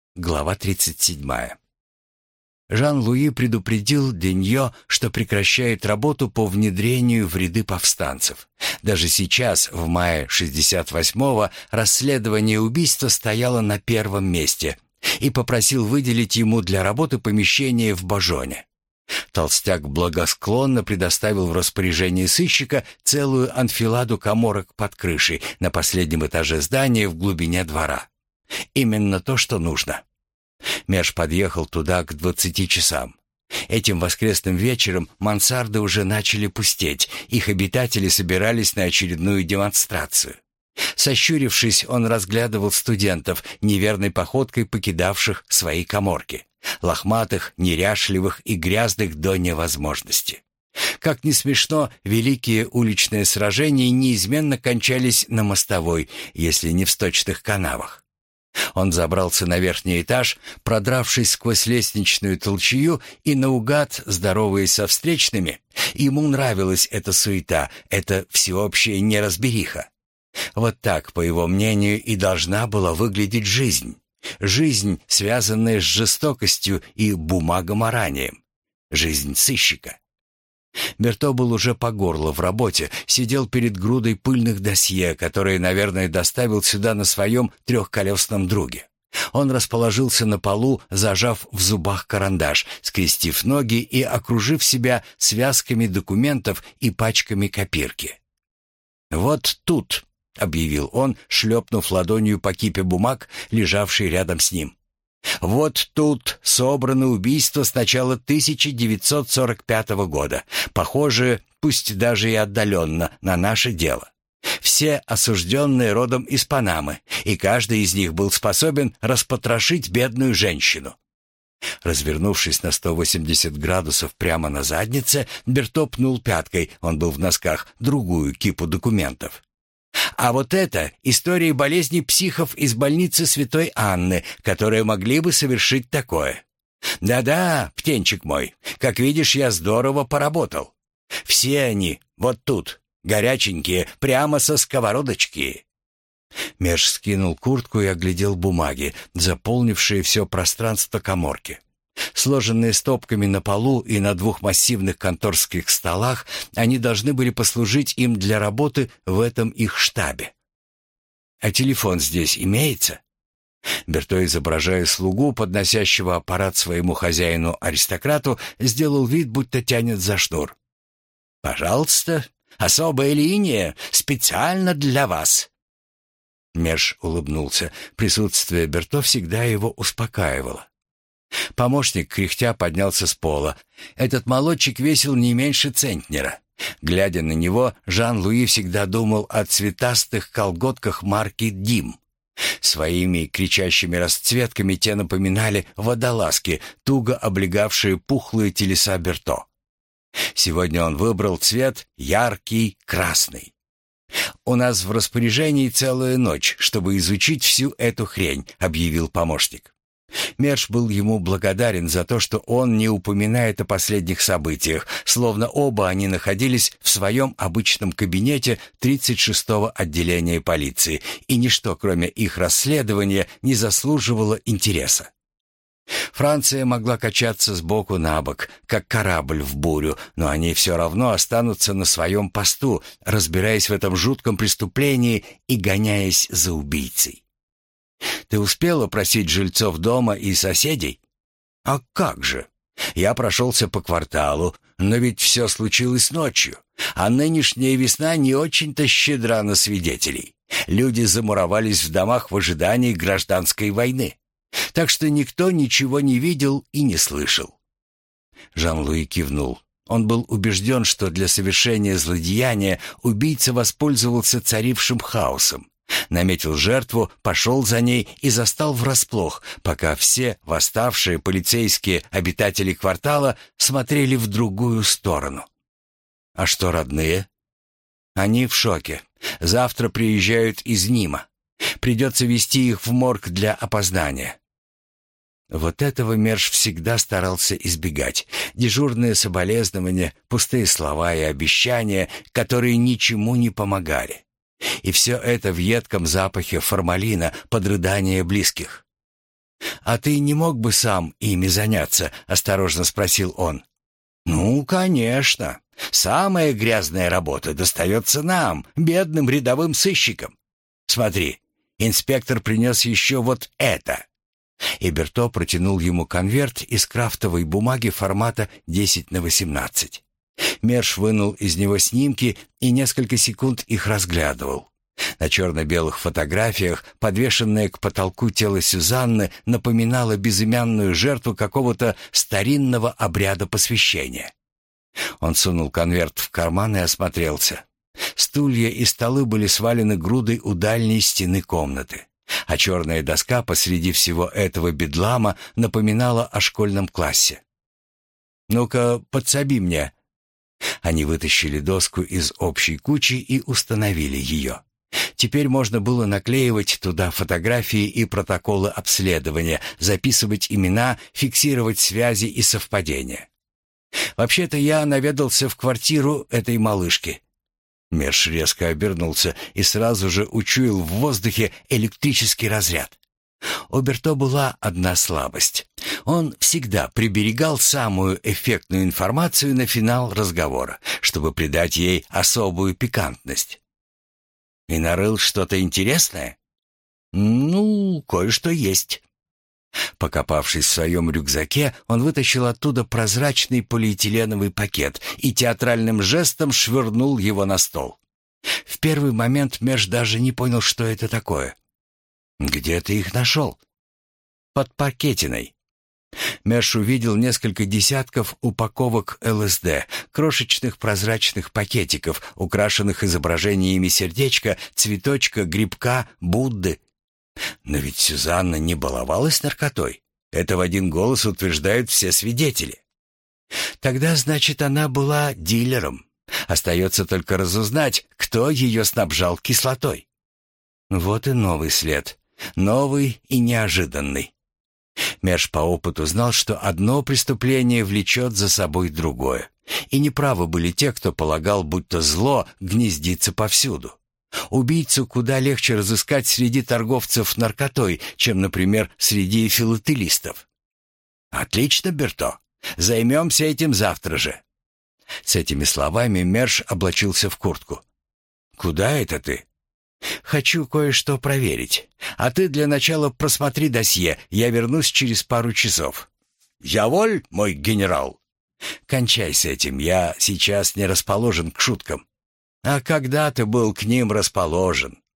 Глава 37. Жан-Луи предупредил Деньо, что прекращает работу по внедрению в ряды повстанцев. Даже сейчас, в мае 68-го, расследование убийства стояло на первом месте и попросил выделить ему для работы помещение в Бажоне. Толстяк благосклонно предоставил в распоряжение сыщика целую анфиладу каморок под крышей на последнем этаже здания в глубине двора. Именно то, что нужно. Меж подъехал туда к 20 часам. Этим воскресным вечером мансарды уже начали пустеть, их обитатели собирались на очередную демонстрацию. Сощурившись, он разглядывал студентов, неверной походкой покидавших свои каморки, лохматых, неряшливых и грязных до невозможности. Как ни смешно, великие уличные сражения неизменно кончались на мостовой, если не в сточных канавах. Он забрался на верхний этаж, продравшись сквозь лестничную толчью и наугад, здороваясь со встречными. Ему нравилась эта суета, эта всеобщая неразбериха. Вот так, по его мнению, и должна была выглядеть жизнь. Жизнь, связанная с жестокостью и бумагоморанием. Жизнь сыщика. Берто был уже по горло в работе, сидел перед грудой пыльных досье, которые, наверное, доставил сюда на своем трехколесном друге. Он расположился на полу, зажав в зубах карандаш, скрестив ноги и окружив себя связками документов и пачками копирки. «Вот тут», — объявил он, шлепнув ладонью по кипе бумаг, лежавшей рядом с ним. «Вот тут собраны убийства с начала 1945 года, похожие, пусть даже и отдаленно, на наше дело. Все осужденные родом из Панамы, и каждый из них был способен распотрошить бедную женщину». Развернувшись на 180 градусов прямо на заднице, Берто пнул пяткой, он был в носках, другую кипу документов. «А вот это истории болезни психов из больницы Святой Анны, которые могли бы совершить такое. Да-да, птенчик мой, как видишь, я здорово поработал. Все они вот тут, горяченькие, прямо со сковородочки». Меж скинул куртку и оглядел бумаги, заполнившие все пространство каморки. Сложенные стопками на полу и на двух массивных конторских столах, они должны были послужить им для работы в этом их штабе. «А телефон здесь имеется?» Берто, изображая слугу, подносящего аппарат своему хозяину-аристократу, сделал вид, будто тянет за шнур. «Пожалуйста, особая линия, специально для вас». Меж улыбнулся. Присутствие Берто всегда его успокаивало. Помощник, кряхтя, поднялся с пола. Этот молодчик весил не меньше центнера. Глядя на него, Жан-Луи всегда думал о цветастых колготках марки «Дим». Своими кричащими расцветками те напоминали водолазки, туго облегавшие пухлые телеса Берто. Сегодня он выбрал цвет яркий красный. «У нас в распоряжении целая ночь, чтобы изучить всю эту хрень», — объявил помощник. Мерш был ему благодарен за то, что он не упоминает о последних событиях, словно оба они находились в своем обычном кабинете 36-го отделения полиции, и ничто, кроме их расследования, не заслуживало интереса. Франция могла качаться сбоку на бок, как корабль в бурю, но они все равно останутся на своем посту, разбираясь в этом жутком преступлении и гоняясь за убийцей. «Ты успела просить жильцов дома и соседей?» «А как же? Я прошелся по кварталу, но ведь все случилось ночью, а нынешняя весна не очень-то щедра на свидетелей. Люди замуровались в домах в ожидании гражданской войны, так что никто ничего не видел и не слышал». Жан-Луи кивнул. Он был убежден, что для совершения злодеяния убийца воспользовался царившим хаосом. Наметил жертву, пошел за ней и застал врасплох, пока все восставшие полицейские обитатели квартала смотрели в другую сторону. «А что родные?» «Они в шоке. Завтра приезжают из Нима. Придется везти их в морг для опознания». Вот этого Мерш всегда старался избегать. Дежурные соболезнования, пустые слова и обещания, которые ничему не помогали. И все это в едком запахе формалина под рыдания близких. «А ты не мог бы сам ими заняться?» — осторожно спросил он. «Ну, конечно. Самая грязная работа достается нам, бедным рядовым сыщикам. Смотри, инспектор принес еще вот это». И Берто протянул ему конверт из крафтовой бумаги формата 10 на 18. Мерш вынул из него снимки и несколько секунд их разглядывал. На черно-белых фотографиях, подвешенное к потолку тело Сюзанны, напоминало безымянную жертву какого-то старинного обряда посвящения. Он сунул конверт в карман и осмотрелся. Стулья и столы были свалены грудой у дальней стены комнаты, а черная доска посреди всего этого бедлама напоминала о школьном классе. «Ну-ка, подсоби мне». Они вытащили доску из общей кучи и установили ее. Теперь можно было наклеивать туда фотографии и протоколы обследования, записывать имена, фиксировать связи и совпадения. «Вообще-то я наведался в квартиру этой малышки». Мерш резко обернулся и сразу же учуял в воздухе электрический разряд. У Берто была одна слабость. Он всегда приберегал самую эффектную информацию на финал разговора, чтобы придать ей особую пикантность. «И нарыл что-то интересное?» «Ну, кое-что есть». Покопавшись в своем рюкзаке, он вытащил оттуда прозрачный полиэтиленовый пакет и театральным жестом швырнул его на стол. В первый момент Мерш даже не понял, что это такое. «Где ты их нашел?» «Под пакетиной». Мерш увидел несколько десятков упаковок ЛСД, крошечных прозрачных пакетиков, украшенных изображениями сердечка, цветочка, грибка, Будды. Но ведь Сюзанна не баловалась наркотой. Это в один голос утверждают все свидетели. Тогда, значит, она была дилером. Остается только разузнать, кто ее снабжал кислотой. Вот и новый след. Новый и неожиданный. Мерш по опыту знал, что одно преступление влечет за собой другое. И неправы были те, кто полагал, будто зло гнездится повсюду. Убийцу куда легче разыскать среди торговцев наркотой, чем, например, среди филателистов. «Отлично, Берто. Займемся этим завтра же». С этими словами Мерш облачился в куртку. «Куда это ты?» «Хочу кое-что проверить. А ты для начала просмотри досье. Я вернусь через пару часов». «Я воль, мой генерал». «Кончай с этим. Я сейчас не расположен к шуткам». «А когда ты был к ним расположен?»